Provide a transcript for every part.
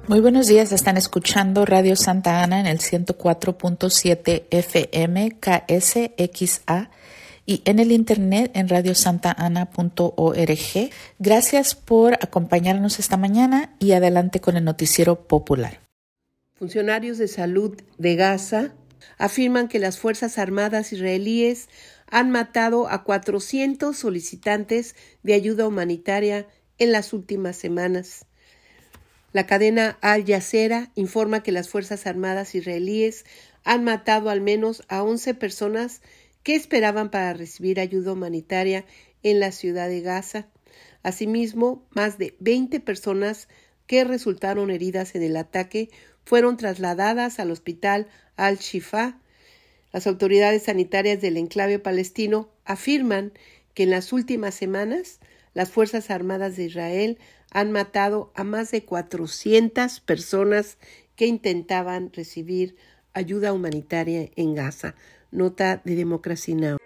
Muy buenos días, están escuchando Radio Santa Ana en el 104.7 FM KSXA y en el internet en radiosantana.org. Gracias por acompañarnos esta mañana y adelante con el noticiero popular. Funcionarios de salud de Gaza afirman que las Fuerzas Armadas israelíes han matado a 400 solicitantes de ayuda humanitaria en las últimas semanas. La cadena Al Jazeera informa que las Fuerzas Armadas israelíes han matado al menos a 11 personas que esperaban para recibir ayuda humanitaria en la ciudad de Gaza. Asimismo, más de 20 personas que resultaron heridas en el ataque fueron trasladadas al hospital Al-Shifa. Las autoridades sanitarias del enclave palestino afirman que en las últimas semanas las Fuerzas Armadas de Israel han matado a más de 400 personas que intentaban recibir ayuda humanitaria en Gaza. Nota de Democracy Now!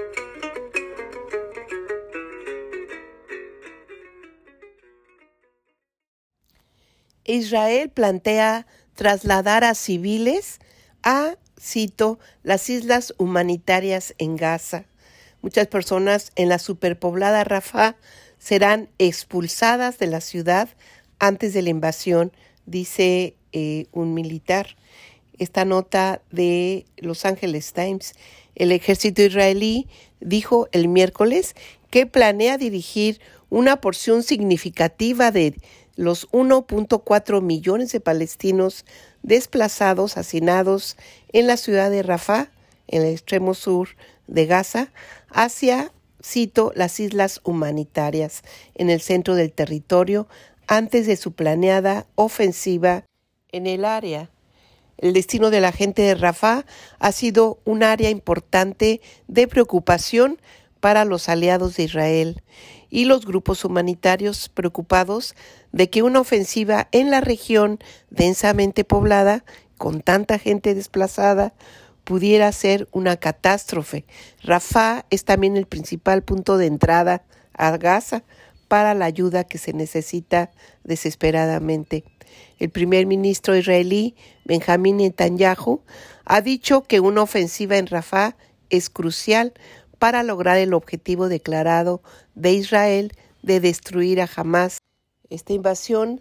Israel plantea trasladar a civiles a, cito, las islas humanitarias en Gaza. Muchas personas en la superpoblada Rafah serán expulsadas de la ciudad antes de la invasión, dice un militar. Esta nota de Los Angeles Times. El ejército israelí dijo el miércoles que planea dirigir una porción significativa de los 1.4 millones de palestinos desplazados, hacinados en la ciudad de Rafah, en el extremo sur de Gaza, hacia, cito, las islas humanitarias en el centro del territorio antes de su planeada ofensiva en el área. El destino de la gente de Rafah ha sido un área importante de preocupación para los aliados de Israel y los grupos humanitarios preocupados de que una ofensiva en la región densamente poblada, con tanta gente desplazada, pudiera ser una catástrofe. Rafah es también el principal punto de entrada a Gaza para la ayuda que se necesita desesperadamente. El primer ministro israelí, Benjamín Netanyahu, ha dicho que una ofensiva en Rafah es crucial para lograr el objetivo declarado de Israel de destruir a Hamás. Esta invasión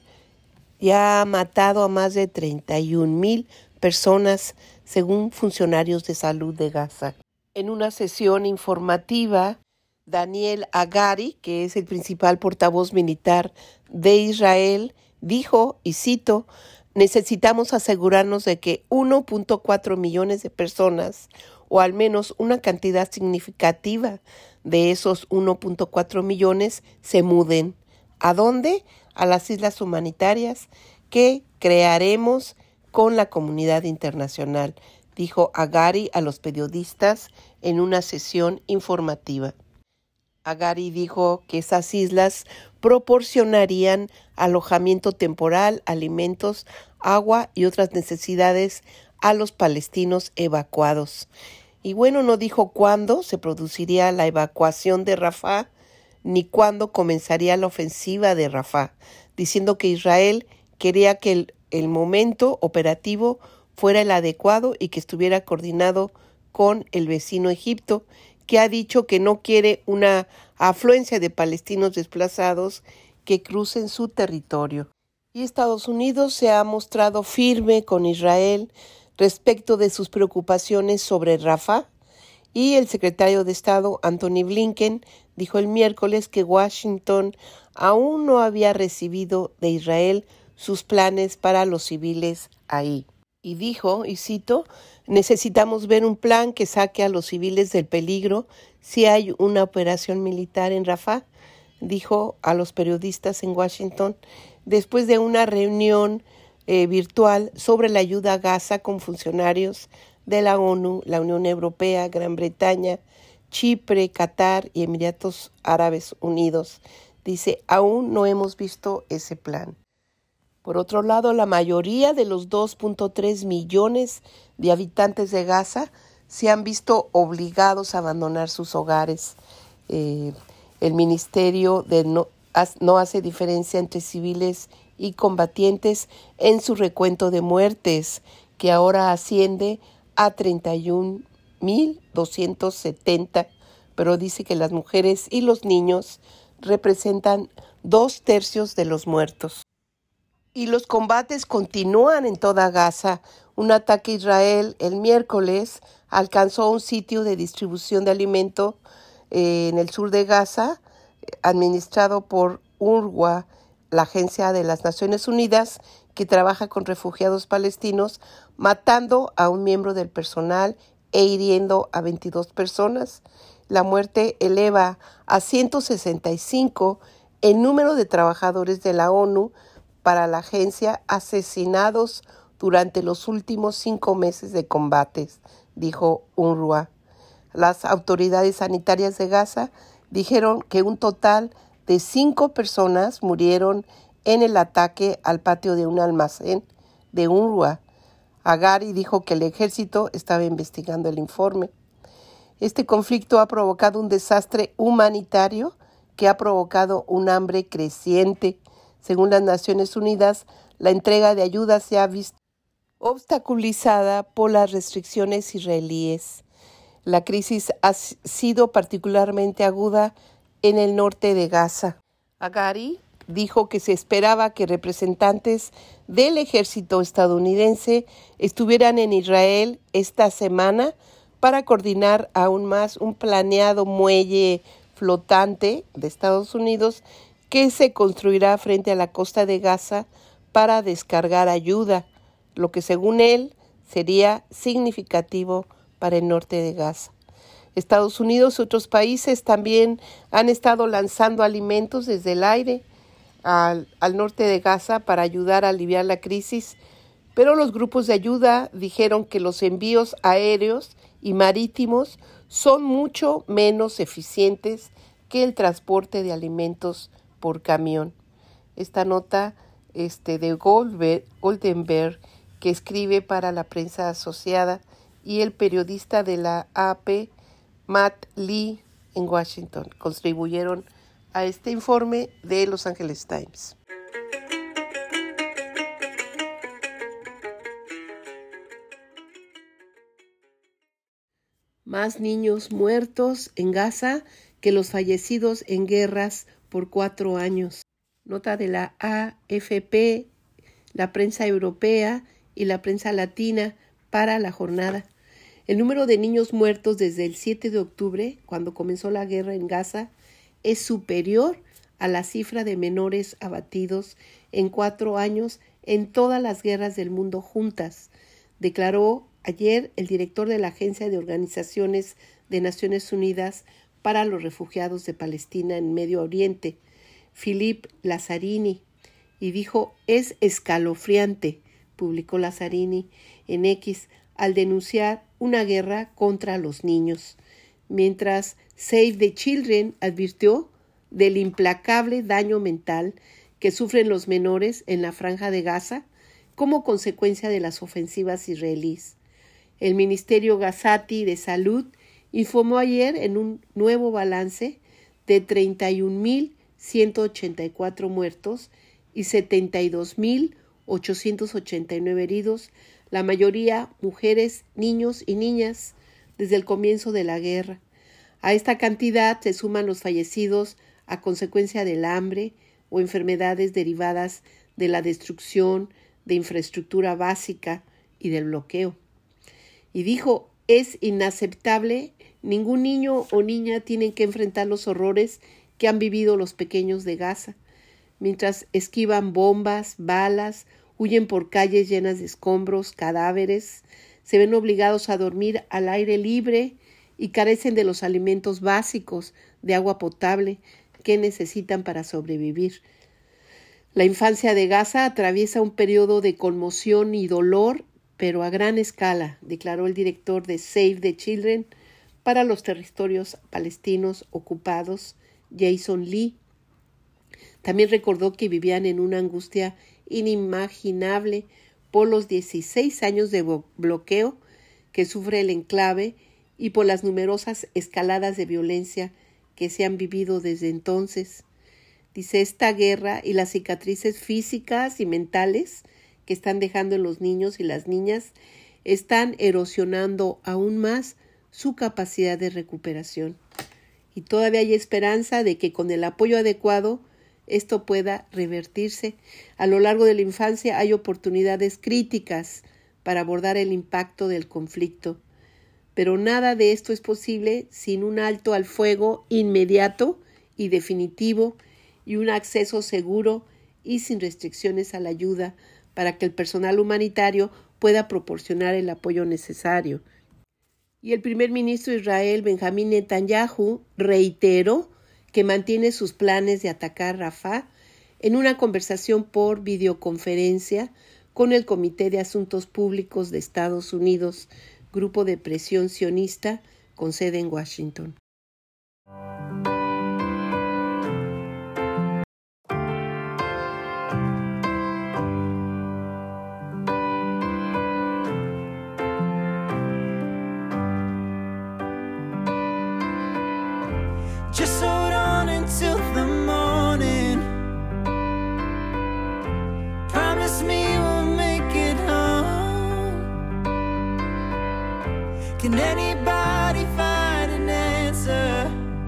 ya ha matado a más de 31,000 personas, según funcionarios de salud de Gaza. En una sesión informativa, Daniel Hagari, que es el principal portavoz militar de Israel, dijo, y cito, necesitamos asegurarnos de que 1.4 millones de personas, o al menos una cantidad significativa de esos 1.4 millones, se muden. ¿A dónde? A las islas humanitarias que crearemos con la comunidad internacional, dijo Hagari a los periodistas en una sesión informativa. Hagari dijo que esas islas proporcionarían alojamiento temporal, alimentos, agua y otras necesidades a los palestinos evacuados. Y bueno, no dijo cuándo se produciría la evacuación de Rafah ni cuándo comenzaría la ofensiva de Rafah, diciendo que Israel quería que el momento operativo fuera el adecuado y que estuviera coordinado con el vecino Egipto, que ha dicho que no quiere una afluencia de palestinos desplazados que crucen su territorio. Y Estados Unidos se ha mostrado firme con Israel respecto de sus preocupaciones sobre Rafah, y el secretario de Estado Antony Blinken dijo el miércoles que Washington aún no había recibido de Israel sus planes para los civiles ahí. Y dijo, y cito, necesitamos ver un plan que saque a los civiles del peligro si hay una operación militar en Rafah, dijo a los periodistas en Washington, después de una reunión virtual sobre la ayuda a Gaza con funcionarios de la ONU, la Unión Europea, Gran Bretaña, Chipre, Qatar y Emiratos Árabes Unidos. Dice, aún no hemos visto ese plan. Por otro lado, la mayoría de los 2.3 millones de habitantes de Gaza se han visto obligados a abandonar sus hogares. El ministerio no hace diferencia entre civiles y combatientes en su recuento de muertes, que ahora asciende a 31.270, pero dice que las mujeres y los niños representan 2/3 de los muertos. Y los combates continúan en toda Gaza. Un ataque a Israel el miércoles alcanzó un sitio de distribución de alimento en el sur de Gaza, administrado por UNRWA, la Agencia de las Naciones Unidas que trabaja con refugiados palestinos, matando a un miembro del personal e hiriendo a 22 personas. La muerte eleva a 165 el número de trabajadores de la ONU para la agencia asesinados durante los últimos 5 meses de combates, dijo UNRWA. Las autoridades sanitarias de Gaza dijeron que un total de 5 personas murieron en el ataque al patio de un almacén de UNRWA. Agari dijo que el ejército estaba investigando el informe. Este conflicto ha provocado un desastre humanitario que ha provocado un hambre creciente. Según las Naciones Unidas, la entrega de ayuda se ha visto obstaculizada por las restricciones israelíes. La crisis ha sido particularmente aguda en el norte de Gaza. Agari dijo que se esperaba que representantes del ejército estadounidense estuvieran en Israel esta semana para coordinar aún más un planeado muelle flotante de Estados Unidos que se construirá frente a la costa de Gaza para descargar ayuda, lo que según él sería significativo para el norte de Gaza. Estados Unidos y otros países también han estado lanzando alimentos desde el aire al norte de Gaza para ayudar a aliviar la crisis, pero los grupos de ayuda dijeron que los envíos aéreos y marítimos son mucho menos eficientes que el transporte de alimentos por camión. Esta nota de Goldenberg, que escribe para la prensa asociada, y el periodista de la AP, Matt Lee, en Washington, contribuyeron a este informe de Los Angeles Times. Más niños muertos en Gaza que los fallecidos en guerras por 4 años. Nota de la AFP, la prensa europea y la prensa latina para la jornada. El número de niños muertos desde el 7 de octubre, cuando comenzó la guerra en Gaza, es superior a la cifra de menores abatidos en 4 años en todas las guerras del mundo juntas, declaró ayer el director de la Agencia de Organizaciones de Naciones Unidas para los Refugiados de Palestina en Medio Oriente, Philippe Lazzarini, y dijo: es escalofriante, publicó Lazzarini en X, al denunciar una guerra contra los niños, mientras Save the Children advirtió del implacable daño mental que sufren los menores en la Franja de Gaza como consecuencia de las ofensivas israelíes. El Ministerio Gazati de Salud informó ayer en un nuevo balance de 31.184 muertos y 72.889 heridos, la mayoría mujeres, niños y niñas, desde el comienzo de la guerra. A esta cantidad se suman los fallecidos a consecuencia del hambre o enfermedades derivadas de la destrucción de infraestructura básica y del bloqueo. Y dijo: es inaceptable, ningún niño o niña tiene que enfrentar los horrores que han vivido los pequeños de Gaza, mientras esquivan bombas, balas, huyen por calles llenas de escombros, cadáveres, se ven obligados a dormir al aire libre y carecen de los alimentos básicos de agua potable que necesitan para sobrevivir. La infancia de Gaza atraviesa un periodo de conmoción y dolor, pero a gran escala, declaró el director de Save the Children para los territorios palestinos ocupados, Jason Lee. También recordó que vivían en una angustia inimaginable por los 16 años de bloqueo que sufre el enclave y por las numerosas escaladas de violencia que se han vivido desde entonces. Dice, esta guerra y las cicatrices físicas y mentales que están dejando en los niños y las niñas están erosionando aún más su capacidad de recuperación. Y todavía hay esperanza de que con el apoyo adecuado esto pueda revertirse. A lo largo de la infancia hay oportunidades críticas para abordar el impacto del conflicto, pero nada de esto es posible sin un alto al fuego inmediato y definitivo y un acceso seguro y sin restricciones a la ayuda para que el personal humanitario pueda proporcionar el apoyo necesario. Y el primer ministro de Israel, Benjamín Netanyahu, reiteró que mantiene sus planes de atacar Rafah en una conversación por videoconferencia con el Comité de Asuntos Públicos de Estados Unidos, grupo de presión sionista con sede en Washington. Just hold on until the morning. Promise me we'll make it home. Can anybody find an answer?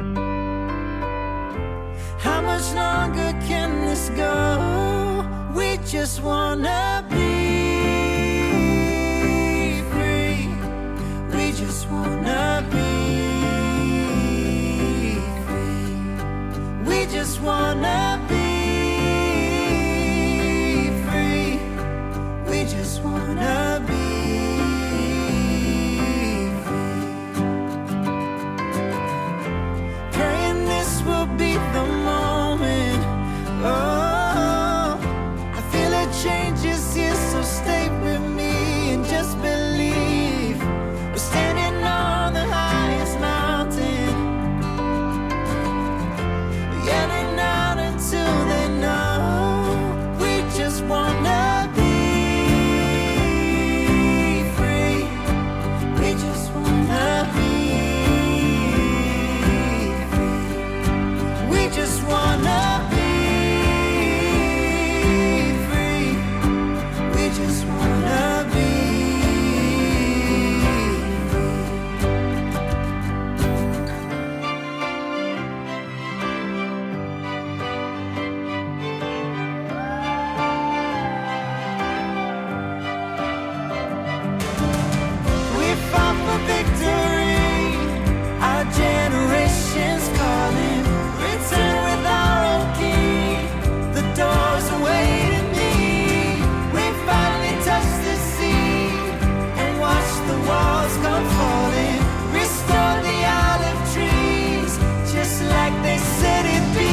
How much longer can this go? We just wanna be free. We just wanna be. Just wanna be free. We just wanna be free. Praying this will be the moment. Oh, I feel a change is here, so stay with me and just believe. We're standing on the highest mountain, yelling out until they know. We just wanna be free. We just wanna be free. We just wanna be free. We just wanna be free. We fought for victory. Our generation's calling. Return with our own king. The doors are waiting me. We finally touched the sea and watched the walls come falling. Restore the olive trees, just like they said it'd be.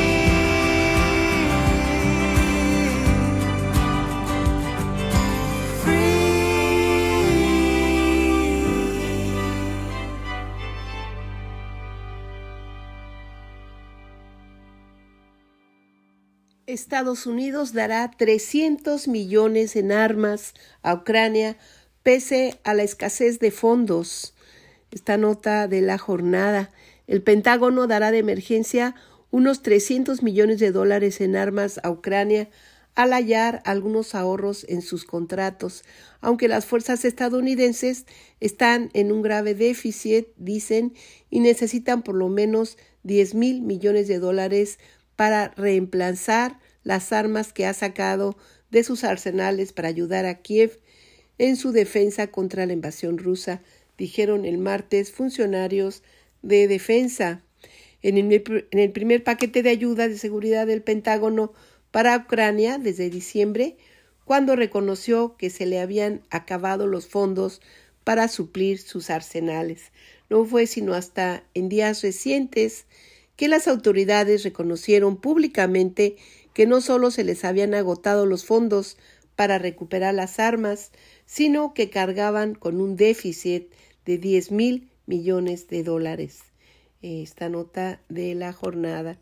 Estados Unidos dará 300 millones en armas a Ucrania pese a la escasez de fondos. Esta nota de la jornada. El Pentágono dará de emergencia unos 300 millones de dólares en armas a Ucrania al hallar algunos ahorros en sus contratos, aunque las fuerzas estadounidenses están en un grave déficit, dicen, y necesitan por lo menos 10,000 millones de dólares para reemplazar las armas que ha sacado de sus arsenales para ayudar a Kiev en su defensa contra la invasión rusa, dijeron el martes funcionarios de defensa. En el primer paquete de ayuda de seguridad del Pentágono para Ucrania desde diciembre, cuando reconoció que se le habían acabado los fondos para suplir sus arsenales. No fue sino hasta en días recientes que las autoridades reconocieron públicamente que no solo se les habían agotado los fondos para recuperar las armas, sino que cargaban con un déficit de 10,000 millones de dólares. Esta nota de la jornada.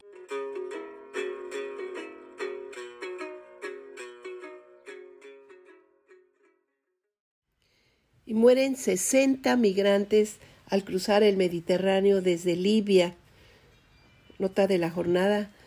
Y mueren 60 migrantes al cruzar el Mediterráneo desde Libia. Nota de la jornada.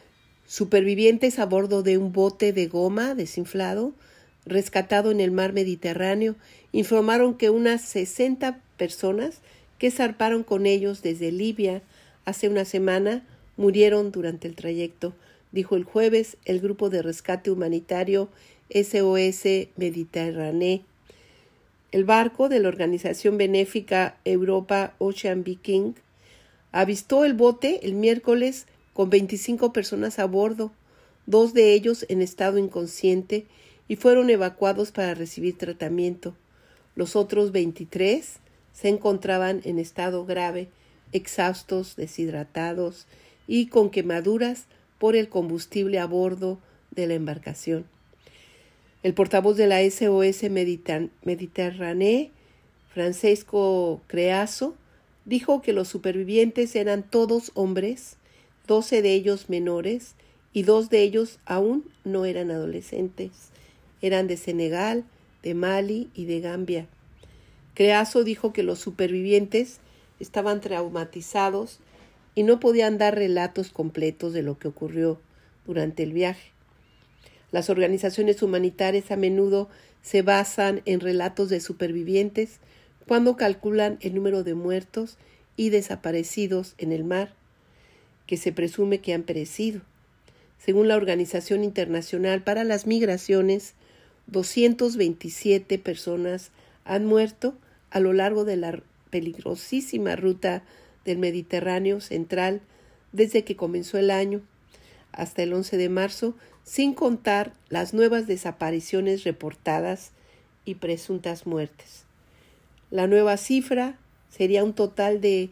Supervivientes a bordo de un bote de goma desinflado, rescatado en el mar Mediterráneo, informaron que unas 60 personas que zarparon con ellos desde Libia hace una semana murieron durante el trayecto, dijo el jueves el grupo de rescate humanitario SOS Mediterráneo. El barco de la organización benéfica Europa Ocean Viking avistó el bote el miércoles con 25 personas a bordo, 2 de ellos en estado inconsciente, y fueron evacuados para recibir tratamiento. Los otros 23 se encontraban en estado grave, exhaustos, deshidratados y con quemaduras por el combustible a bordo de la embarcación. El portavoz de la SOS Mediterráneo, Francesco Creaso, dijo que los supervivientes eran todos hombres, 12 de ellos menores y 2 de ellos aún no eran adolescentes. Eran de Senegal, de Mali y de Gambia. Creaso dijo que los supervivientes estaban traumatizados y no podían dar relatos completos de lo que ocurrió durante el viaje. Las organizaciones humanitarias a menudo se basan en relatos de supervivientes cuando calculan el número de muertos y desaparecidos en el mar, que se presume que han perecido. Según la Organización Internacional para las Migraciones, 227 personas han muerto a lo largo de la peligrosísima ruta del Mediterráneo central desde que comenzó el año hasta el 11 de marzo, sin contar las nuevas desapariciones reportadas y presuntas muertes. La nueva cifra sería un total de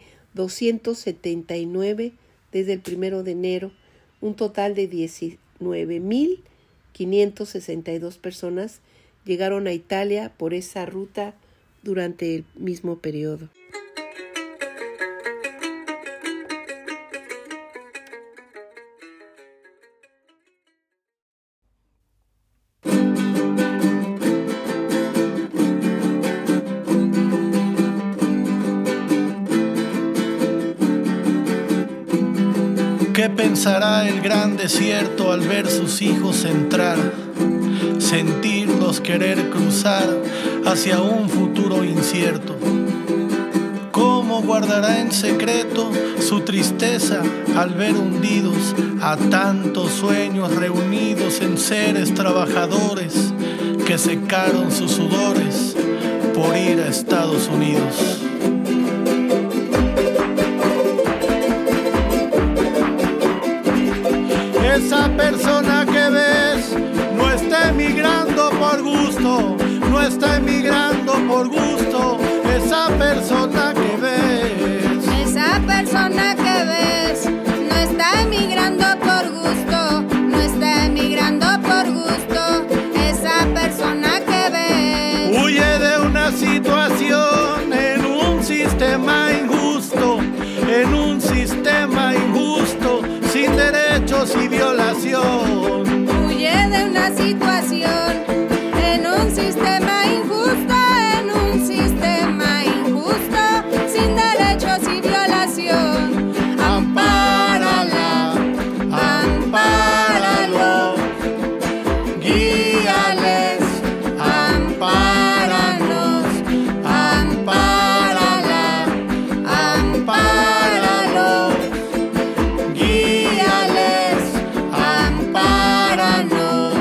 279 desde el 1 de enero, un total de 19.562 personas llegaron a Italia por esa ruta durante el mismo periodo. ¿Qué pensará el gran desierto al ver sus hijos entrar? Sentirlos querer cruzar hacia un futuro incierto. ¿Cómo guardará en secreto su tristeza al ver hundidos a tantos sueños reunidos en seres trabajadores que secaron sus sudores por ir a Estados Unidos? Esa persona que ves no está emigrando por gusto, no está emigrando por gusto. Esa persona que ves, esa persona que ves no está emigrando por gusto, no está emigrando por gusto. Esa persona que ves huye de una situación en un sistema injusto, en un sistema injusto, sin derechos y violación. Huye de una situación en un sistema injusto, en un sistema injusto, sin derechos y violación. Ampárala, ampáralo, guíales, ampáranos, ampárala, ampáralo, guíales, ampáranos.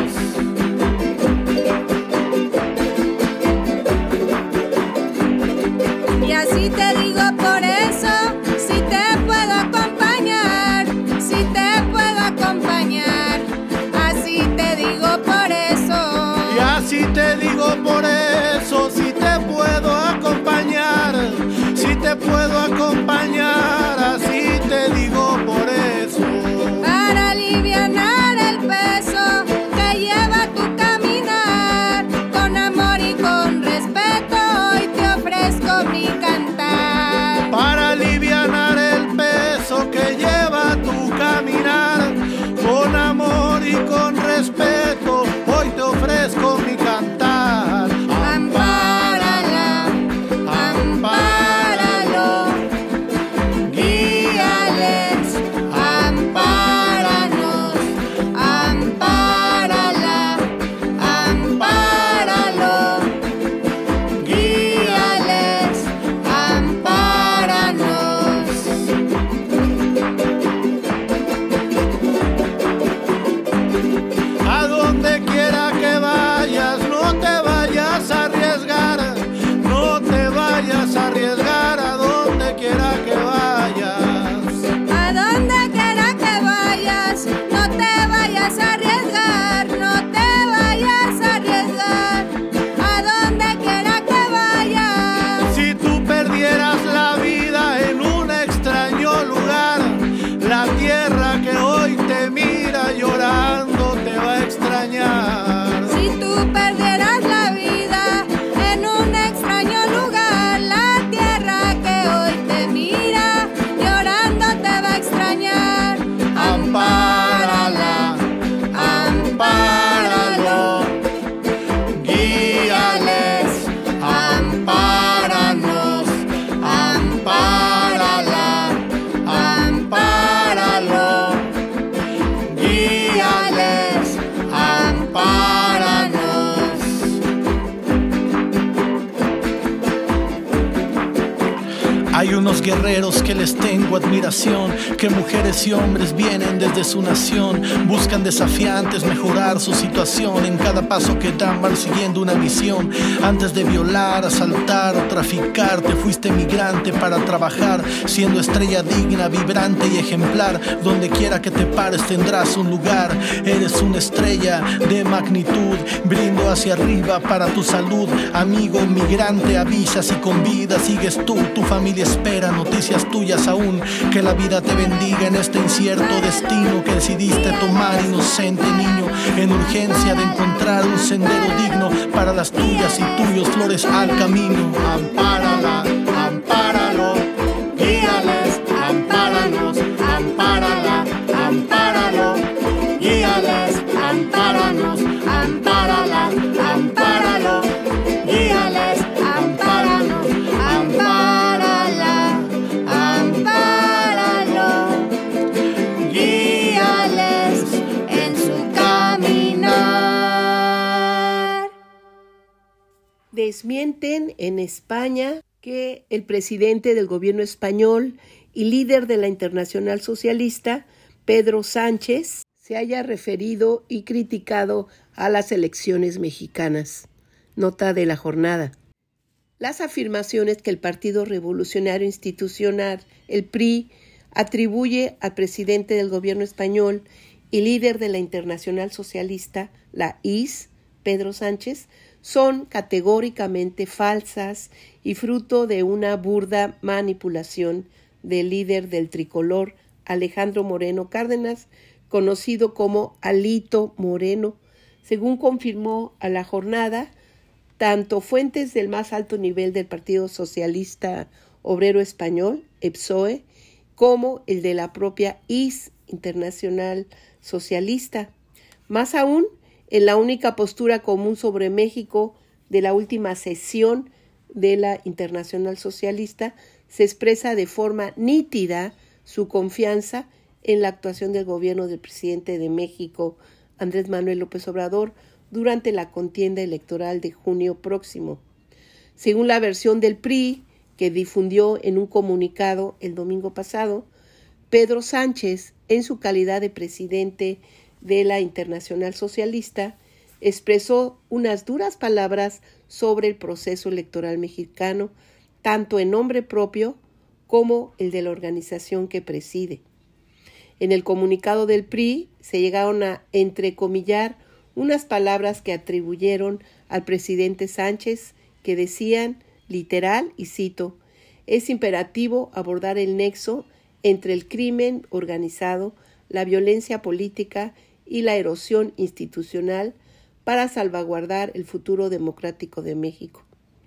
Y así te digo por eso, si te puedo acompañar, si te puedo acompañar. Así te digo por eso. Y así te digo por eso, si te puedo acompañar, si te puedo acompañar, así te digo por eso. Para alivianar el peso que lleva tu caminar, con amor y con respeto hoy te ofrezco mi cantar. Para alivianar el peso que lleva tu caminar, con amor y con respeto, hoy te ofrezco mi cantar. Ampárala, ampáralo, los guerreros que les tengo admiración, que mujeres y hombres vienen desde su nación, buscan desafiantes mejorar su situación, en cada paso que dan van siguiendo una misión. Antes de violar, asaltar o traficar, te fuiste migrante para trabajar, siendo estrella digna, vibrante y ejemplar. Donde quiera que te pares tendrás un lugar. Eres una estrella de magnitud, brindo hacia arriba para tu salud. Amigo migrante, avisas y con vida sigues tú. Tu familia espera noticias tuyas aún. Que la vida te bendiga en este incierto destino que decidiste tomar, inocente niño, en urgencia de encontrar un sendero digno para las tuyas y tuyos, flores al camino. Ampárala, ampáralo, guíales, ampáranos, ampárala, ampáralo, guíales, ampáranos, ampárala, ampáralo, guíales, ampáranos, Ampárala, ampáralo, guíales en su caminar. Desmienten en España que el presidente del gobierno español y líder de la Internacional Socialista, Pedro Sánchez, se haya referido y criticado a las elecciones mexicanas. Nota de la jornada. Las afirmaciones que el Partido Revolucionario Institucional, el PRI, atribuye al presidente del gobierno español y líder de la Internacional Socialista, la IS, Pedro Sánchez, son categóricamente falsas y fruto de una burda manipulación del líder del tricolor, Alejandro Moreno Cárdenas, conocido como Alito Moreno, según confirmó a la jornada tanto fuentes del más alto nivel del Partido Socialista Obrero Español, PSOE, como el de la propia IS, Internacional Socialista. Más aún, en la única postura común sobre México de la última sesión de la Internacional Socialista, se expresa de forma nítida su confianza en la actuación del gobierno del presidente de México, Andrés Manuel López Obrador, durante la contienda electoral de junio próximo. Según la versión del PRI, que difundió en un comunicado el domingo pasado, Pedro Sánchez, en su calidad de presidente de la Internacional Socialista, expresó unas duras palabras sobre el proceso electoral mexicano, tanto en nombre propio como el de la organización que preside. En el comunicado del PRI se llegaron a entrecomillar unas palabras que atribuyeron al presidente Sánchez que decían, literal, y cito, «Es imperativo abordar el nexo entre el crimen organizado, la violencia política y la erosión institucional para salvaguardar el futuro democrático de México».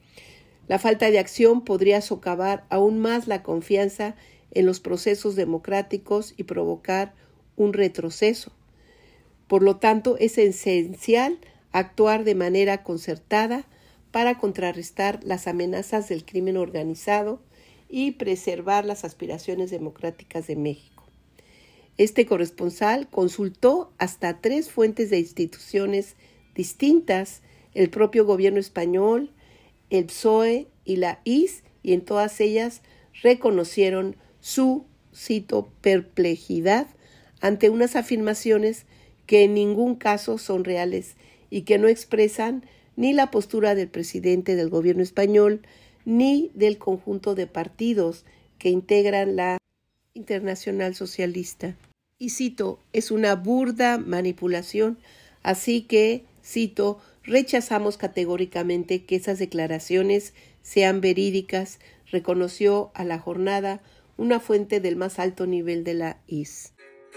La falta de acción podría socavar aún más la confianza en los procesos democráticos y provocar un retroceso. Por lo tanto, es esencial actuar de manera concertada para contrarrestar las amenazas del crimen organizado y preservar las aspiraciones democráticas de México. Este corresponsal consultó hasta 3 fuentes de instituciones distintas, el propio gobierno español, el PSOE y la IS, y en todas ellas reconocieron su, cito, perplejidad ante unas afirmaciones que en ningún caso son reales y que no expresan ni la postura del presidente del gobierno español ni del conjunto de partidos que integran la Internacional Socialista. Y cito, es una burda manipulación, así que, cito, rechazamos categóricamente que esas declaraciones sean verídicas, reconoció a la jornada una fuente del más alto nivel de la IS.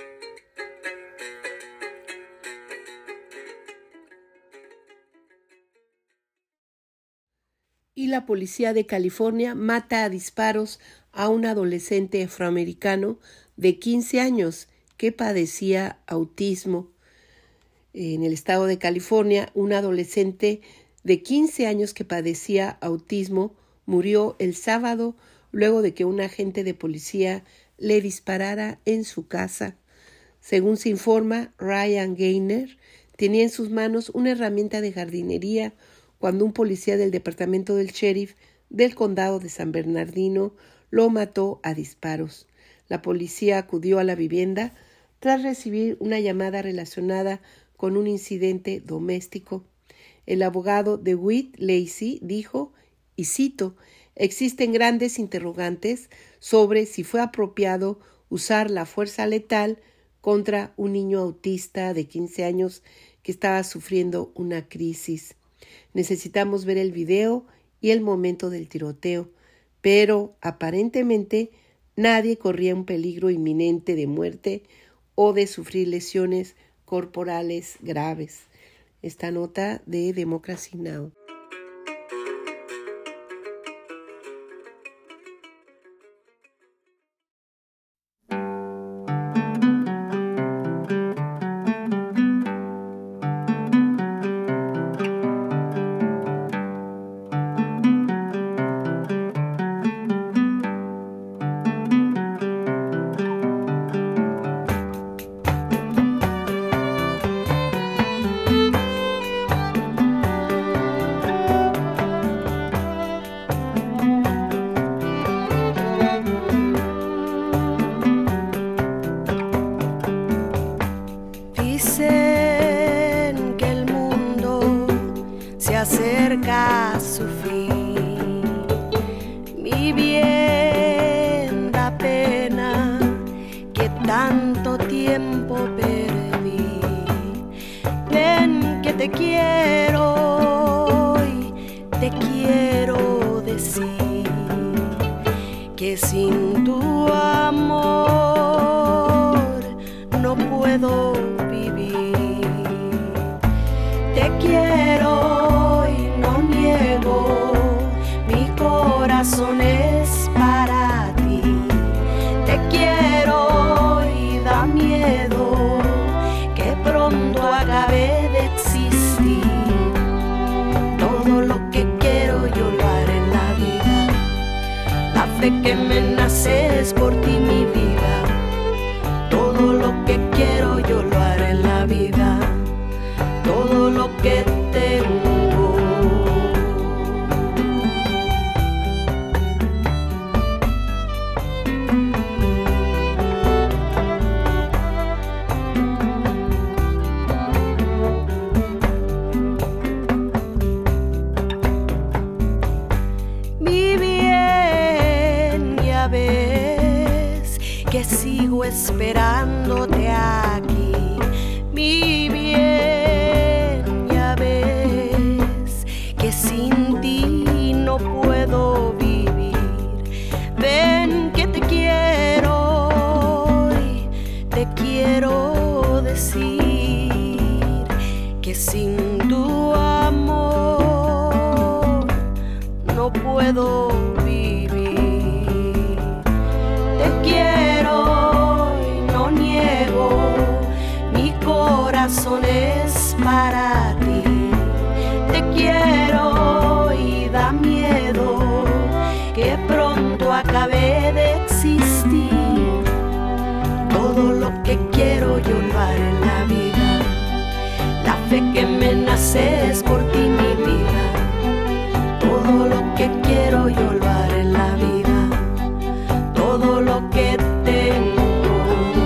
Y la policía de California mata a disparos a un adolescente afroamericano de 15 años que padecía autismo. En el estado de California, un adolescente de 15 años que padecía autismo murió el sábado luego de que un agente de policía le disparara en su casa. Según se informa, Ryan Gaynor tenía en sus manos una herramienta de jardinería cuando un policía del departamento del sheriff del condado de San Bernardino lo mató a disparos. La policía acudió a la vivienda tras recibir una llamada relacionada con un incidente doméstico. El abogado de Witt Lacey dijo, y cito, existen grandes interrogantes sobre si fue apropiado usar la fuerza letal contra un niño autista de 15 años que estaba sufriendo una crisis. Necesitamos ver el video y el momento del tiroteo, pero aparentemente nadie corría un peligro inminente de muerte o de sufrir lesiones corporales graves. Esta nota de Democracy Now! acerca a su fin. Mi bien da pena que tanto tiempo perdí. Ven que te quiero y te quiero decir que sin tu amor no puedo vivir. Te quiero y no niego, mi corazón es para ti. Te quiero y da miedo que pronto acabe de existir. Todo lo que quiero yo lo haré en la vida. La fe que me nace es por ti, mi vida. Todo lo que quiero yo lo haré en la vida. Todo lo que tengo. Mi bien, ya ves que sigo esperándote aquí. Mi bien, ya ves que sin ti no puedo vivir. Ven que te quiero y te quiero decir que sin tu amor no puedo vivir. Te quiero y no niego, mi corazón es para ti. Te quiero y da miedo que pronto acabe de existir. Todo lo que quiero yo lo haré en la vida. La fe que me nace es por ti, mi vida. Todo lo que quiero yo lo haré en la vida. Todo lo que tengo,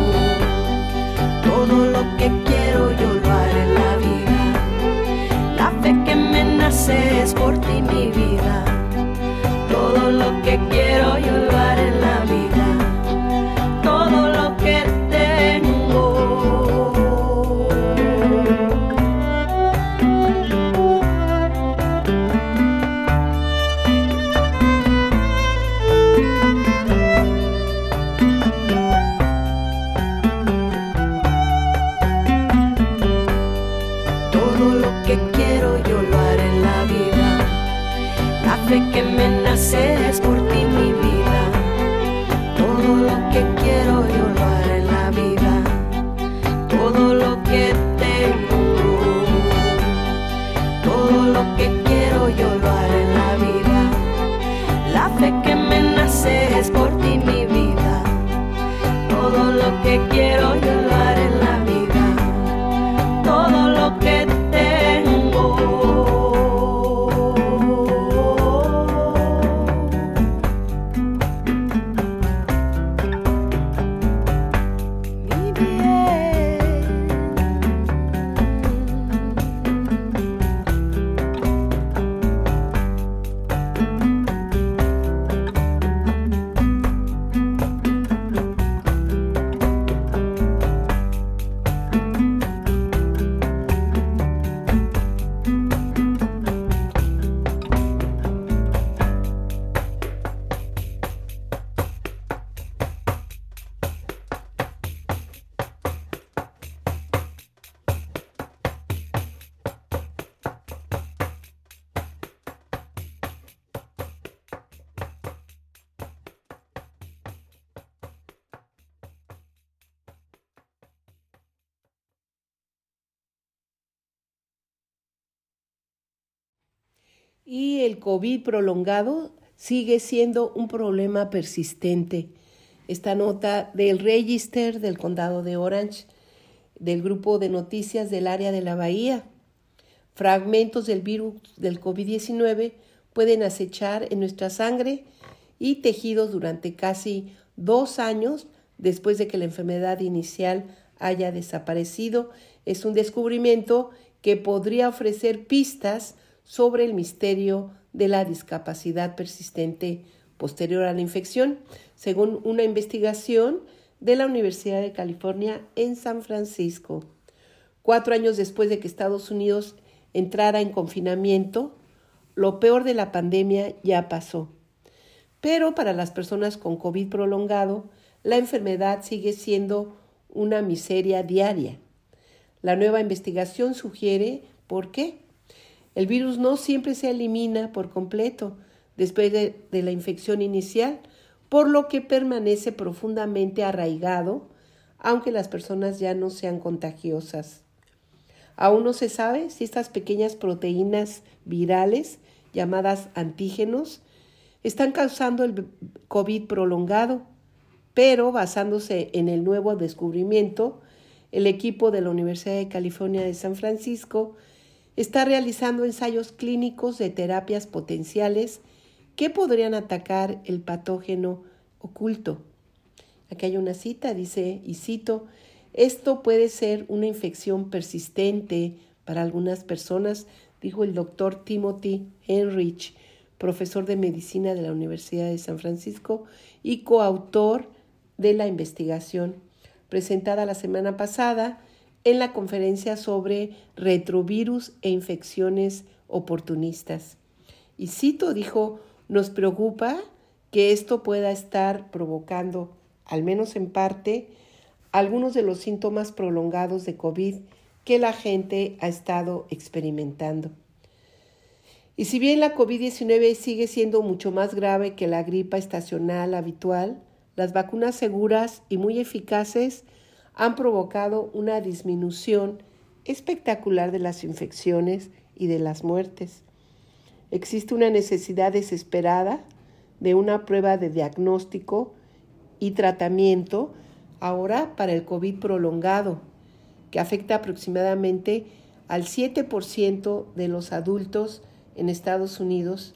todo lo que quiero yo lo haré en la vida. La fe que me nace es por ti, mi vida. Todo lo que quiero yo lo haré en la vida. Todo lo que tengo. Todo lo que quiero yo lo haré en la vida. La fe que me nace es por ti, mi vida. Todo lo que quiero yo lo haré en la vida. Todo lo que tengo, todo lo que quiero yo lo haré en la vida. La fe que me nace es por ti, mi vida. Todo lo que quiero yo lo haré en la vida. Todo lo que tengo. Y el COVID prolongado sigue siendo un problema persistente. Esta nota del Register del Condado de Orange, del grupo de noticias del área de la Bahía. Fragmentos del virus del COVID-19 pueden acechar en nuestra sangre y tejidos durante casi 2 años después de que la enfermedad inicial haya desaparecido. Es un descubrimiento que podría ofrecer pistas sobre el misterio de la discapacidad persistente posterior a la infección, según una investigación de la Universidad de California en San Francisco. 4 años después de que Estados Unidos entrara en confinamiento, lo peor de la pandemia ya pasó. Pero para las personas con COVID prolongado, la enfermedad sigue siendo una miseria diaria. La nueva investigación sugiere por qué. El virus no siempre se elimina por completo después de la infección inicial, por lo que permanece profundamente arraigado, aunque las personas ya no sean contagiosas. Aún no se sabe si estas pequeñas proteínas virales, llamadas antígenos, están causando el COVID prolongado, pero basándose en el nuevo descubrimiento, el equipo de la Universidad de California de San Francisco está realizando ensayos clínicos de terapias potenciales que podrían atacar el patógeno oculto. Aquí hay una cita, dice, y cito, esto puede ser una infección persistente para algunas personas, dijo el doctor Timothy Henrich, profesor de medicina de la Universidad de San Francisco y coautor de la investigación presentada la semana pasada en la conferencia sobre retrovirus e infecciones oportunistas. Y cito, dijo, nos preocupa que esto pueda estar provocando, al menos en parte, algunos de los síntomas prolongados de COVID que la gente ha estado experimentando. Y si bien la COVID-19 sigue siendo mucho más grave que la gripa estacional habitual, las vacunas seguras y muy eficaces han provocado una disminución espectacular de las infecciones y de las muertes. Existe una necesidad desesperada de una prueba de diagnóstico y tratamiento ahora para el COVID prolongado, que afecta aproximadamente al 7% de los adultos en Estados Unidos.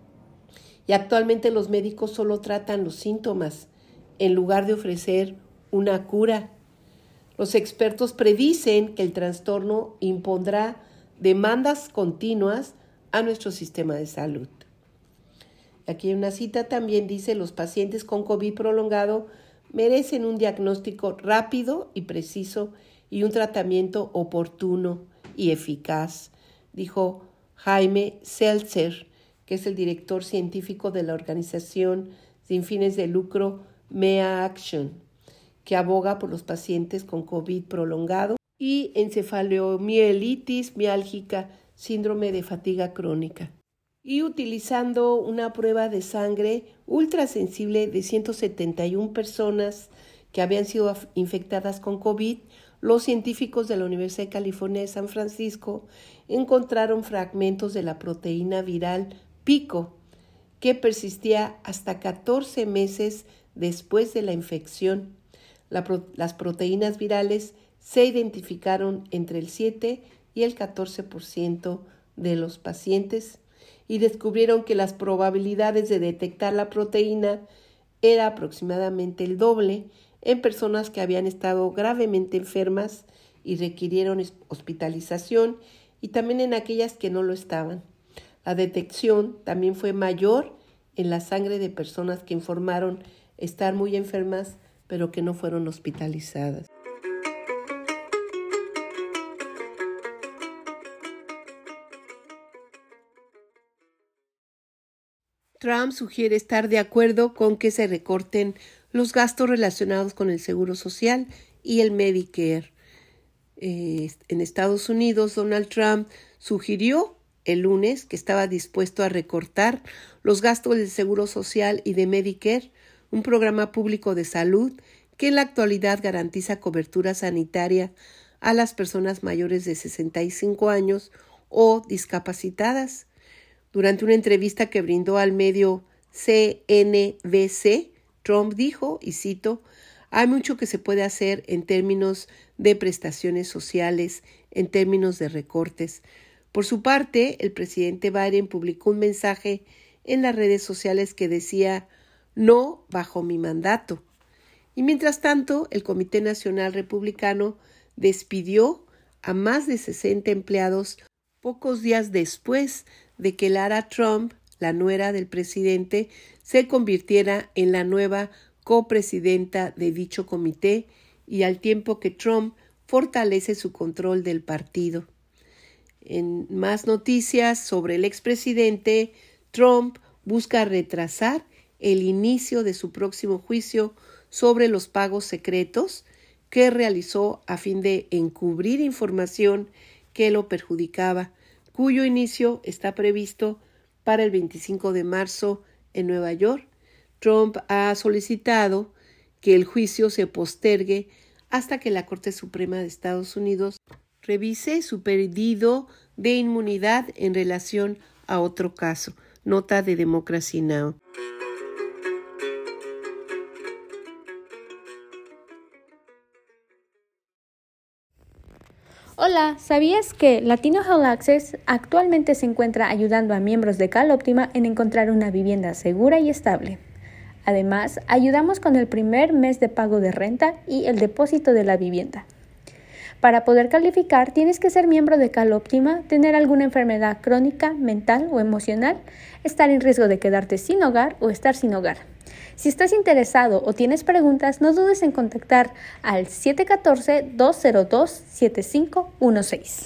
Y actualmente los médicos solo tratan los síntomas en lugar de ofrecer una cura. Los expertos predicen que el trastorno impondrá demandas continuas a nuestro sistema de salud. Aquí hay una cita también, dice, los pacientes con COVID prolongado merecen un diagnóstico rápido y preciso y un tratamiento oportuno y eficaz, dijo Jaime Seltzer, que es el director científico de la organización sin fines de lucro MEA Action, que aboga por los pacientes con COVID prolongado y encefalomielitis miálgica, síndrome de fatiga crónica. Y utilizando una prueba de sangre ultrasensible de 171 personas que habían sido infectadas con COVID, los científicos de la Universidad de California de San Francisco encontraron fragmentos de la proteína viral pico, que persistía hasta 14 meses después de la infección. Las proteínas virales se identificaron entre el 7 y el 14% de los pacientes y descubrieron que las probabilidades de detectar la proteína era aproximadamente el doble en personas que habían estado gravemente enfermas y requirieron hospitalización y también en aquellas que no lo estaban. La detección también fue mayor en la sangre de personas que informaron estar muy enfermas pero que no fueron hospitalizadas. Trump sugiere estar de acuerdo con que se recorten los gastos relacionados con el Seguro Social y el Medicare. En Estados Unidos, Donald Trump sugirió el lunes que estaba dispuesto a recortar los gastos del Seguro Social y de Medicare, un programa público de salud que en la actualidad garantiza cobertura sanitaria a las personas mayores de 65 años o discapacitadas. Durante una entrevista que brindó al medio CNBC, Trump dijo, y cito, hay mucho que se puede hacer en términos de prestaciones sociales, en términos de recortes. Por su parte, el presidente Biden publicó un mensaje en las redes sociales que decía, no bajo mi mandato. Y mientras tanto, el Comité Nacional Republicano despidió a más de 60 empleados pocos días después de que Lara Trump, la nuera del presidente, se convirtiera en la nueva copresidenta de dicho comité y al tiempo que Trump fortalece su control del partido. En más noticias sobre el expresidente, Trump busca retrasar el inicio de su próximo juicio sobre los pagos secretos que realizó a fin de encubrir información que lo perjudicaba, cuyo inicio está previsto para el 25 de marzo en Nueva York. Trump ha solicitado que el juicio se postergue hasta que la Corte Suprema de Estados Unidos revise su pedido de inmunidad en relación a otro caso. Nota de Democracy Now! Hola, ¿sabías que Latino Health Access actualmente se encuentra ayudando a miembros de CalOptima en encontrar una vivienda segura y estable? Además, ayudamos con el primer mes de pago de renta y el depósito de la vivienda. Para poder calificar, tienes que ser miembro de CalOptima, tener alguna enfermedad crónica, mental o emocional, estar en riesgo de quedarte sin hogar o estar sin hogar. Si estás interesado o tienes preguntas, no dudes en contactar al 714-202-7516.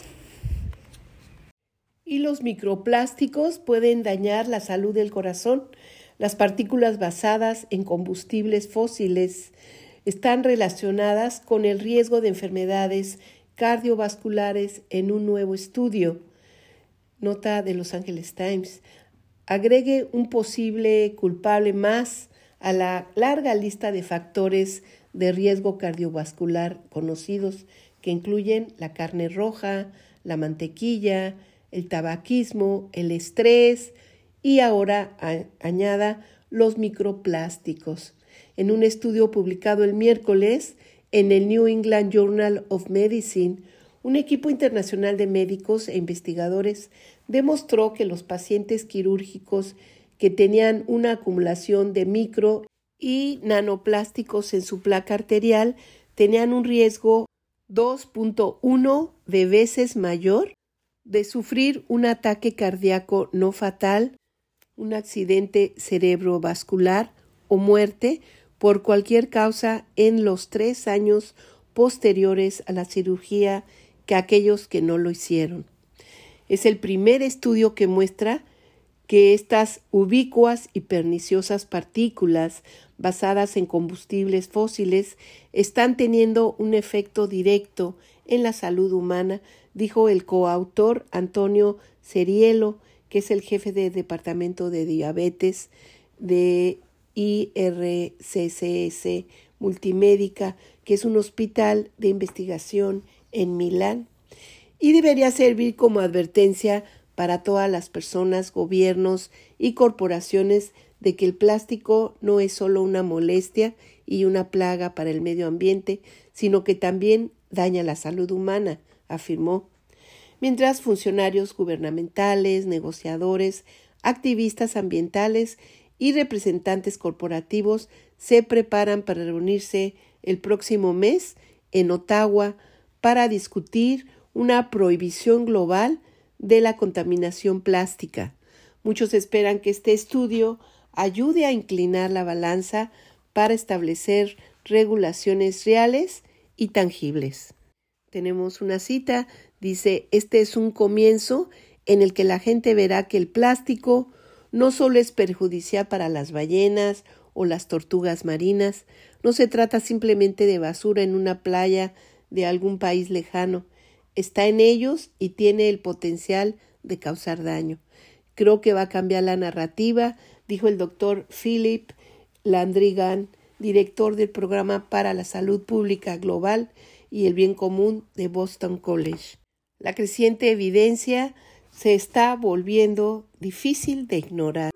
Y los microplásticos pueden dañar la salud del corazón. Las partículas basadas en combustibles fósiles están relacionadas con el riesgo de enfermedades cardiovasculares en un nuevo estudio. Nota de Los Angeles Times. Agregue un posible culpable más a la larga lista de factores de riesgo cardiovascular conocidos que incluyen la carne roja, la mantequilla, el tabaquismo, el estrés y ahora añada los microplásticos. En un estudio publicado el miércoles en el New England Journal of Medicine, un equipo internacional de médicos e investigadores demostró que los pacientes quirúrgicos que tenían una acumulación de micro y nanoplásticos en su placa arterial tenían un riesgo 2.1 de veces mayor de sufrir un ataque cardíaco no fatal, un accidente cerebrovascular o muerte por cualquier causa en los 3 años posteriores a la cirugía que aquellos que no lo hicieron. Es el primer estudio que muestra que estas ubicuas y perniciosas partículas basadas en combustibles fósiles están teniendo un efecto directo en la salud humana, dijo el coautor Antonio Ceriello, que es el jefe del Departamento de Diabetes de IRCCS Multimédica, que es un hospital de investigación en Milán, y debería servir como advertencia para todas las personas, gobiernos y corporaciones de que el plástico no es solo una molestia y una plaga para el medio ambiente, sino que también daña la salud humana, afirmó. Mientras funcionarios gubernamentales, negociadores, activistas ambientales y representantes corporativos se preparan para reunirse el próximo mes en Ottawa para discutir una prohibición global de la contaminación plástica. Muchos esperan que este estudio ayude a inclinar la balanza para establecer regulaciones reales y tangibles. Tenemos una cita, dice, este es un comienzo en el que la gente verá que el plástico no solo es perjudicial para las ballenas o las tortugas marinas, no se trata simplemente de basura en una playa de algún país lejano, está en ellos y tiene el potencial de causar daño. Creo que va a cambiar la narrativa, dijo el doctor Philip Landrigan, director del Programa para la Salud Pública Global y el Bien Común de Boston College. La creciente evidencia se está volviendo difícil de ignorar.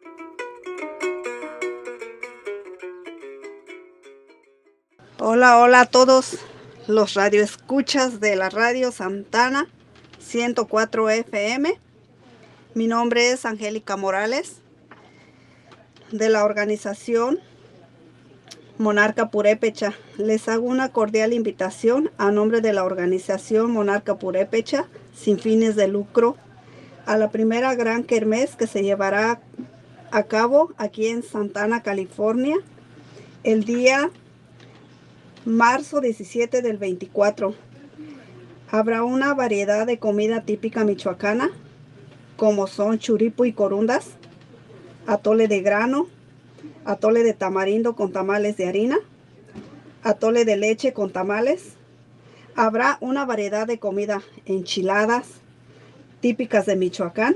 Hola, hola a todos los radioescuchas de la Radio Santana 104 FM. Mi nombre es Angélica Morales, de la organización Monarca Purépecha. Les hago una cordial invitación a nombre de la organización Monarca Purépecha, sin fines de lucro, a la primera gran kermés que se llevará a cabo aquí en Santana, California, el día marzo 17 del 24. Habrá una variedad de comida típica michoacana, como son churipo y corundas, atole de grano, atole de tamarindo con tamales de harina, atole de leche con tamales. Habrá una variedad de comida, enchiladas típicas de Michoacán,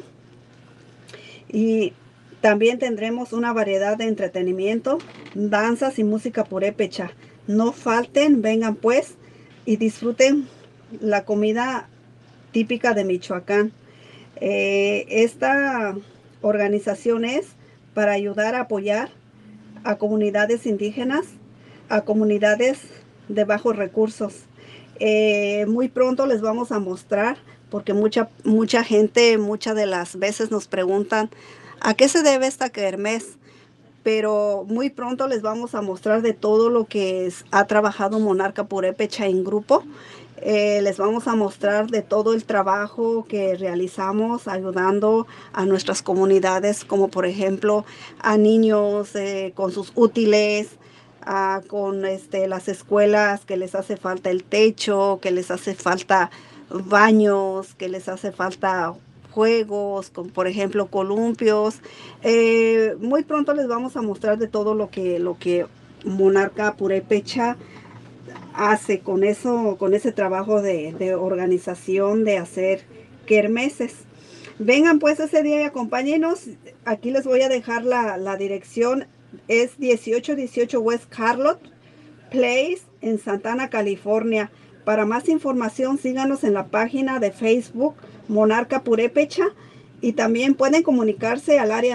y también tendremos una variedad de entretenimiento, danzas y música purépecha. No falten, vengan pues y disfruten la comida típica de Michoacán. Esta organización es para ayudar a apoyar a comunidades indígenas, a comunidades de bajos recursos. Muy pronto les vamos a mostrar, porque mucha gente muchas de las veces nos preguntan ¿a qué se debe esta kermés? Pero muy pronto les vamos a mostrar de todo lo que ha trabajado Monarca Purépecha en grupo. Les vamos a mostrar de todo el trabajo que realizamos ayudando a nuestras comunidades, como por ejemplo a niños con sus útiles, con las escuelas que les hace falta el techo, que les hace falta baños, que les hace falta juegos, como por ejemplo columpios. Muy pronto les vamos a mostrar de todo lo que Monarca Purépecha hace con ese trabajo de organización, de hacer kermeses. Vengan pues ese día y acompáñenos. Aquí les voy a dejar la dirección. Es 1818 West Carlot Place en Santana, California. Para más información síganos en la página de Facebook Monarca Purépecha, y también pueden comunicarse al área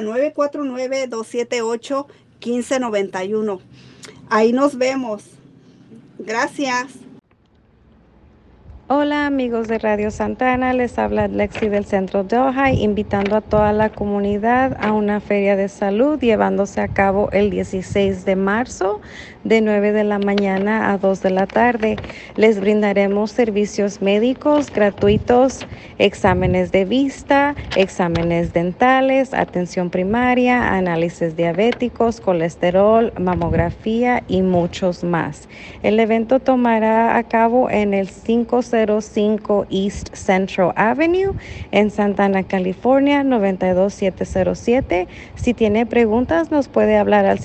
949-278-1591. Ahí nos vemos. Gracias. Hola amigos de Radio Santana, les habla Lexi del Centro Delhi, invitando a toda la comunidad a una feria de salud llevándose a cabo el 16 de marzo de 9 de la mañana a 2 de la tarde. Les brindaremos servicios médicos gratuitos, exámenes de vista, exámenes dentales, atención primaria, análisis diabéticos, colesterol, mamografía y muchos más. El evento tomará a cabo en el 505 East Central Avenue en Santana, California, 92707. Si tiene preguntas, nos puede hablar al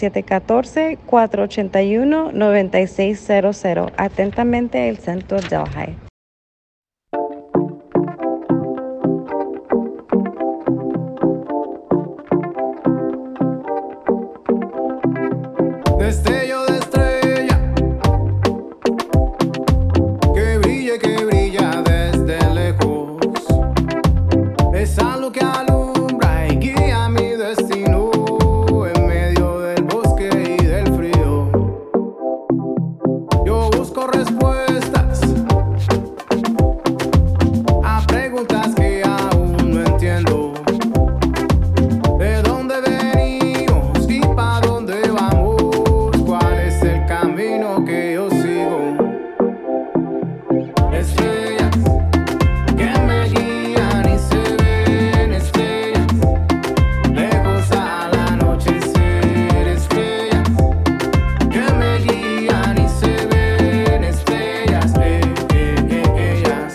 714-481-9600. Atentamente, el Centro Delhi. Destello de estrella que brilla desde lejos. Es algo que alumbra y guía mi destino en medio del bosque y del frío. Yo busco respuestas a preguntas que aún no entiendo. ¿De dónde venimos y para dónde vamos? ¿Cuál es el camino que yo sigo? Estrellas que me guían y se ven, estrellas lejos al anochecer. Estrellas que me guían y se ven, estrellas, ellas,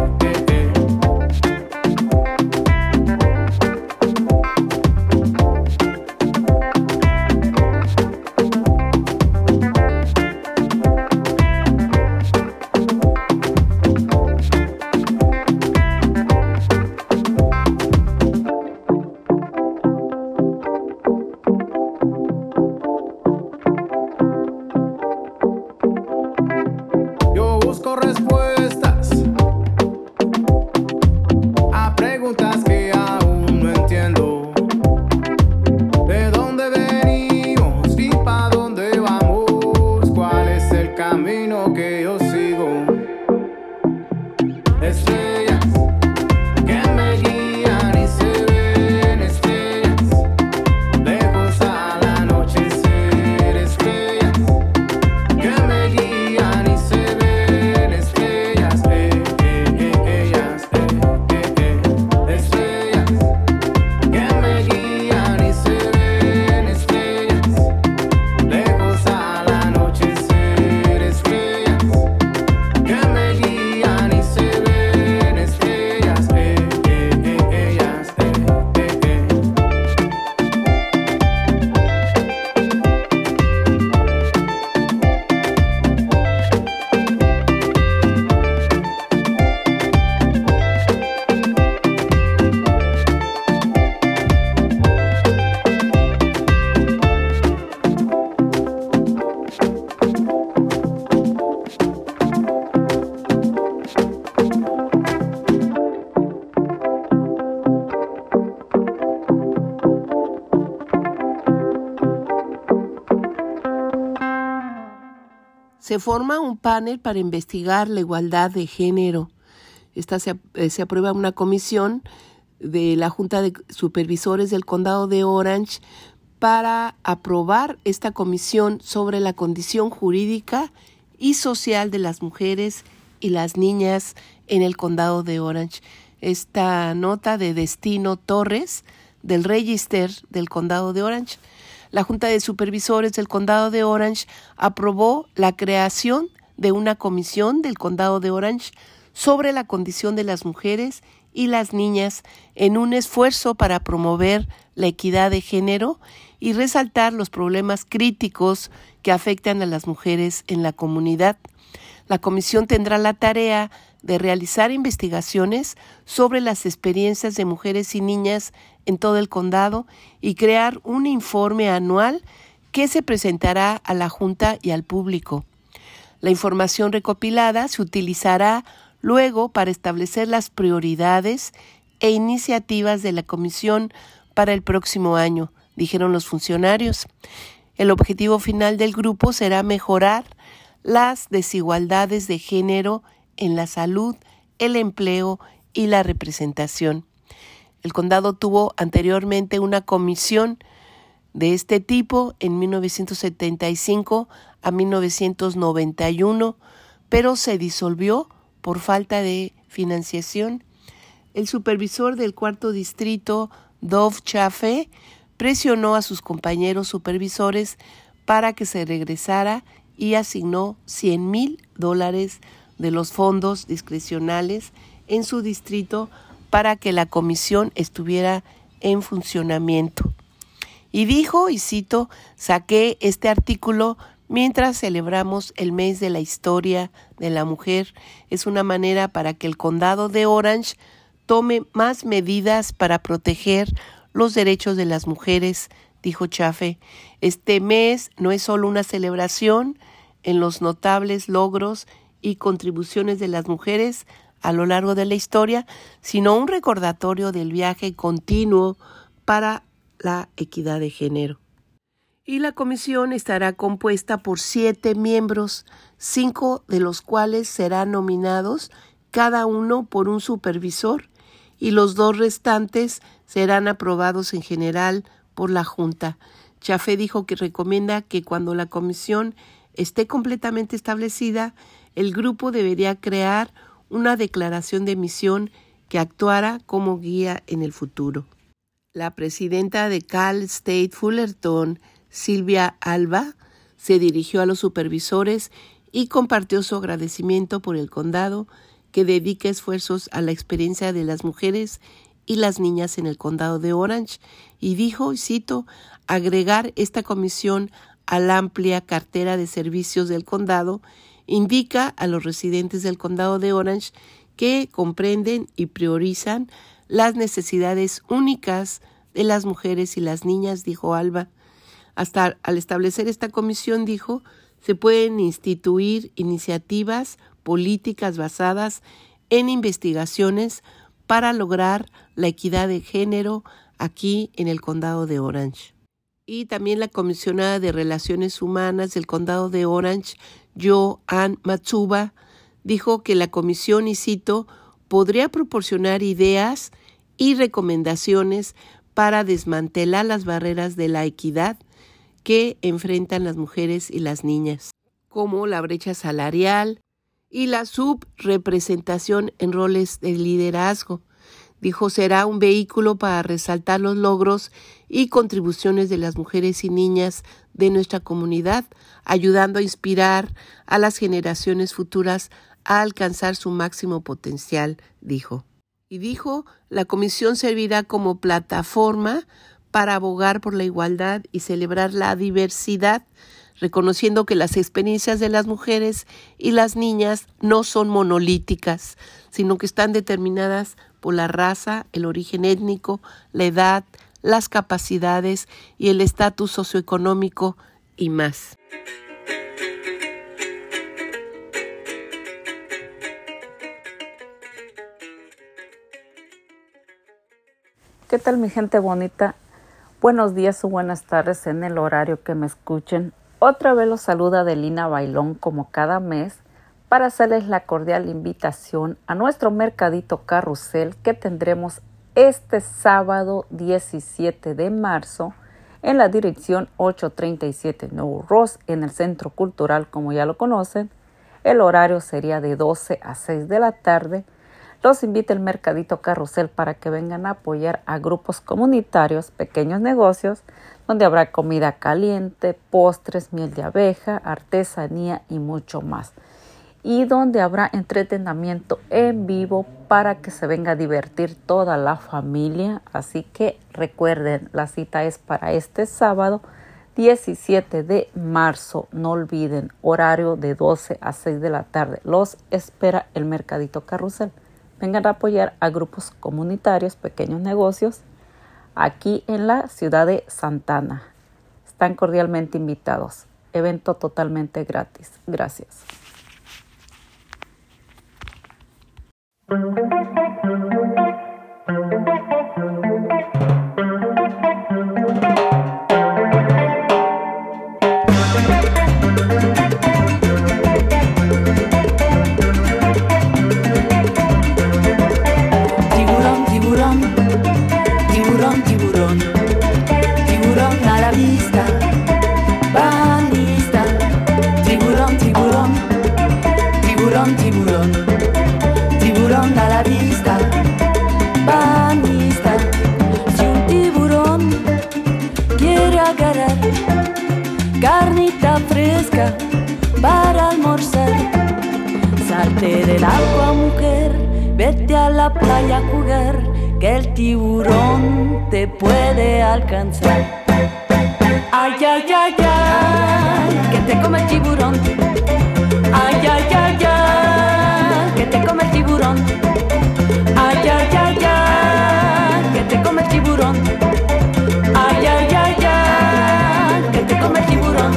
Yo busco respuestas a preguntas que Se forma un panel para investigar la igualdad de género. Se aprueba una comisión de la Junta de Supervisores del Condado de Orange para aprobar esta comisión sobre la condición jurídica y social de las mujeres y las niñas en el Condado de Orange. Esta nota de Destino Torres del Register del Condado de Orange. La Junta de Supervisores del Condado de Orange aprobó la creación de una comisión del Condado de Orange sobre la condición de las mujeres y las niñas en un esfuerzo para promover la equidad de género y resaltar los problemas críticos que afectan a las mujeres en la comunidad. La comisión tendrá la tarea de realizar investigaciones sobre las experiencias de mujeres y niñas en todo el condado y crear un informe anual que se presentará a la Junta y al público. La información recopilada se utilizará luego para establecer las prioridades e iniciativas de la comisión para el próximo año, dijeron los funcionarios. El objetivo final del grupo será mejorar las desigualdades de género en la salud, el empleo y la representación. El condado tuvo anteriormente una comisión de este tipo en 1975 a 1991, pero se disolvió por falta de financiación. El supervisor del cuarto distrito, Dov Chaffee, presionó a sus compañeros supervisores para que se regresara y asignó $100,000 de los fondos discrecionales en su distrito para que la comisión estuviera en funcionamiento. Y dijo, y cito, saqué este artículo mientras celebramos el mes de la historia de la mujer. Es una manera para que el condado de Orange tome más medidas para proteger los derechos de las mujeres, dijo Chaffee. Este mes no es solo una celebración en los notables logros y contribuciones de las mujeres a lo largo de la historia, sino un recordatorio del viaje continuo para la equidad de género. Y la comisión estará compuesta por 7 miembros, 5 de los cuales serán nominados cada uno por un supervisor y los 2 restantes serán aprobados en general por la Junta. Chaffee dijo que recomienda que cuando la comisión esté completamente establecida, el grupo debería crear una declaración de misión que actuara como guía en el futuro. La presidenta de Cal State Fullerton, Silvia Alba, se dirigió a los supervisores y compartió su agradecimiento por el condado que dedica esfuerzos a la experiencia de las mujeres y las niñas en el condado de Orange y dijo, y cito, agregar esta comisión a la amplia cartera de servicios del condado indica a los residentes del condado de Orange que comprenden y priorizan las necesidades únicas de las mujeres y las niñas, dijo Alba. Hasta al establecer esta comisión, dijo, se pueden instituir iniciativas políticas basadas en investigaciones para lograr la equidad de género aquí en el condado de Orange. Y también la comisionada de Relaciones Humanas del condado de Orange, Jo-Ann Matsuba, dijo que la comisión, y cito, podría proporcionar ideas y recomendaciones para desmantelar las barreras de la equidad que enfrentan las mujeres y las niñas, como la brecha salarial y la subrepresentación en roles de liderazgo. Dijo, será un vehículo para resaltar los logros y contribuciones de las mujeres y niñas de nuestra comunidad, ayudando a inspirar a las generaciones futuras a alcanzar su máximo potencial, dijo. Y dijo, la comisión servirá como plataforma para abogar por la igualdad y celebrar la diversidad, reconociendo que las experiencias de las mujeres y las niñas no son monolíticas, sino que están determinadas por la raza, el origen étnico, la edad, las capacidades y el estatus socioeconómico y más. ¿Qué tal, mi gente bonita? Buenos días o buenas tardes en el horario que me escuchen. Otra vez los saluda Adelina Bailón como cada mes para hacerles la cordial invitación a nuestro mercadito carrusel que tendremos este sábado 17 de marzo en la dirección 837 New Ross en el Centro Cultural, como ya lo conocen. El horario sería de 12 a 6 de la tarde. Los invita el mercadito carrusel para que vengan a apoyar a grupos comunitarios, pequeños negocios, donde habrá comida caliente, postres, miel de abeja, artesanía y mucho más. Y donde habrá entretenimiento en vivo para que se venga a divertir toda la familia. Así que recuerden, la cita es para este sábado 17 de marzo. No olviden, horario de 12 a 6 de la tarde. Los espera el mercadito carrusel. Vengan a apoyar a grupos comunitarios, pequeños negocios, aquí en la ciudad de Santa Ana. Están cordialmente invitados. Evento totalmente gratis. Gracias. Tiburón, tiburón, tiburón, tiburón, tiburón a la vista, banista. Tiburón, tiburón, tiburón, tiburón, tiburón a la vista, banista. Si un tiburón quiere agarrar carnita fresca para almorzar, salte del agua, mujer, vete a la playa a jugar, que el tiburón te puede alcanzar. Ay, ay, ay, ay, que te come el tiburón. Ay, ay, ay, ay, que te come el tiburón. Ay, ay, ay, ay, que te come el tiburón. Ay, ay, ay, ay, que te come el tiburón.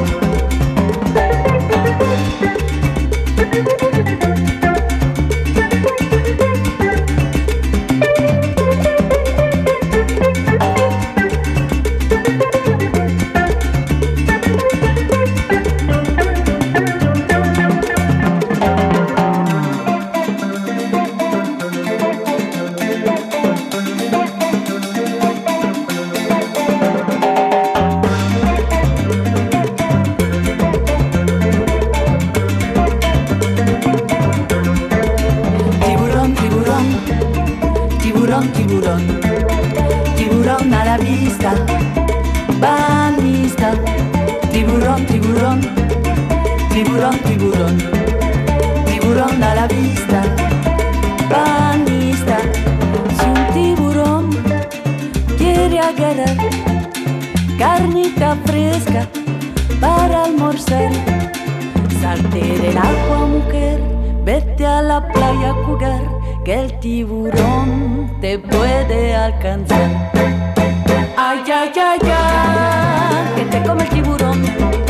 Tiburón, tiburón, tiburón a la vista, banista. Tiburón, tiburón, tiburón, tiburón, tiburón a la vista, banista. Si un tiburón quiere agarrar carnita fresca para almorzar, salte del agua, mujer, vete a la playa a jugar, que el tiburón te puede alcanzar. Ay, ay, ay, ay, que te come el tiburón.